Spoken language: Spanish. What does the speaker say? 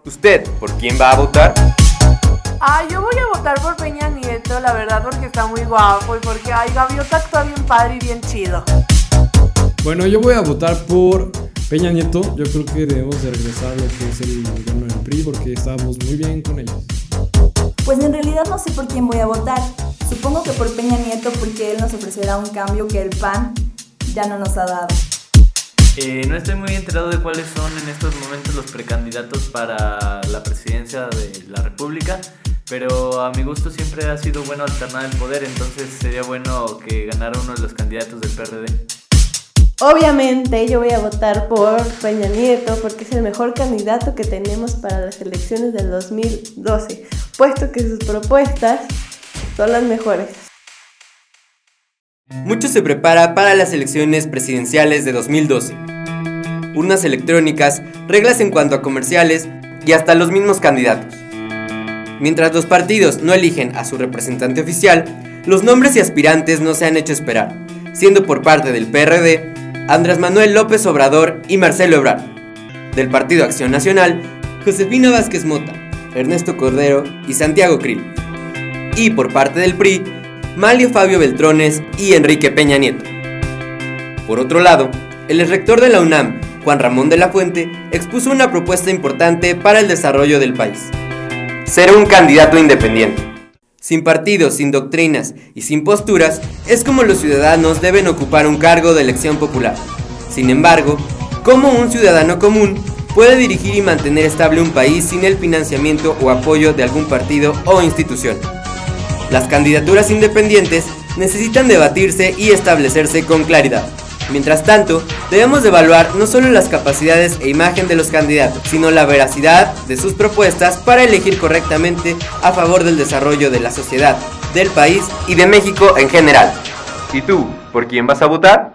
¿Usted por quién va a votar? Yo voy a votar por Peña Nieto, la verdad, porque está muy guapo y porque Gaviota actúa bien padre y bien chido. Bueno, yo voy a votar por Peña Nieto. Yo creo que debemos de regresar a lo que es el gobierno del PRI porque estábamos muy bien con ellos. Pues en realidad no sé por quién voy a votar. Supongo que por Peña Nieto porque él nos ofrecerá un cambio que el PAN ya no nos ha dado. No estoy muy enterado de cuáles son en estos momentos los precandidatos para la presidencia de la República, pero a mi gusto siempre ha sido bueno alternar el poder, entonces sería bueno que ganara uno de los candidatos del PRD. Obviamente yo voy a votar por Peña Nieto porque es el mejor candidato que tenemos para las elecciones del 2012, puesto que sus propuestas son las mejores. Mucho se prepara para las elecciones presidenciales de 2012. Urnas electrónicas, reglas en cuanto a comerciales y hasta los mismos candidatos. Mientras los partidos no eligen a su representante oficial, los nombres y aspirantes no se han hecho esperar, siendo por parte del PRD, Andrés Manuel López Obrador y Marcelo Ebrard. Del Partido Acción Nacional, Josefina Vázquez Mota, Ernesto Cordero y Santiago Krill. Y por parte del PRI, Manlio Fabio Beltrones y Enrique Peña Nieto. Por otro lado, el exrector de la UNAM, Juan Ramón de la Fuente, expuso una propuesta importante para el desarrollo del país: ser un candidato independiente. Sin partidos, sin doctrinas y sin posturas, es como los ciudadanos deben ocupar un cargo de elección popular. Sin embargo, ¿cómo un ciudadano común puede dirigir y mantener estable un país sin el financiamiento o apoyo de algún partido o institución? Las candidaturas independientes necesitan debatirse y establecerse con claridad. Mientras tanto, debemos de evaluar no solo las capacidades e imagen de los candidatos, sino la veracidad de sus propuestas para elegir correctamente a favor del desarrollo de la sociedad, del país y de México en general. ¿Y tú, por quién vas a votar?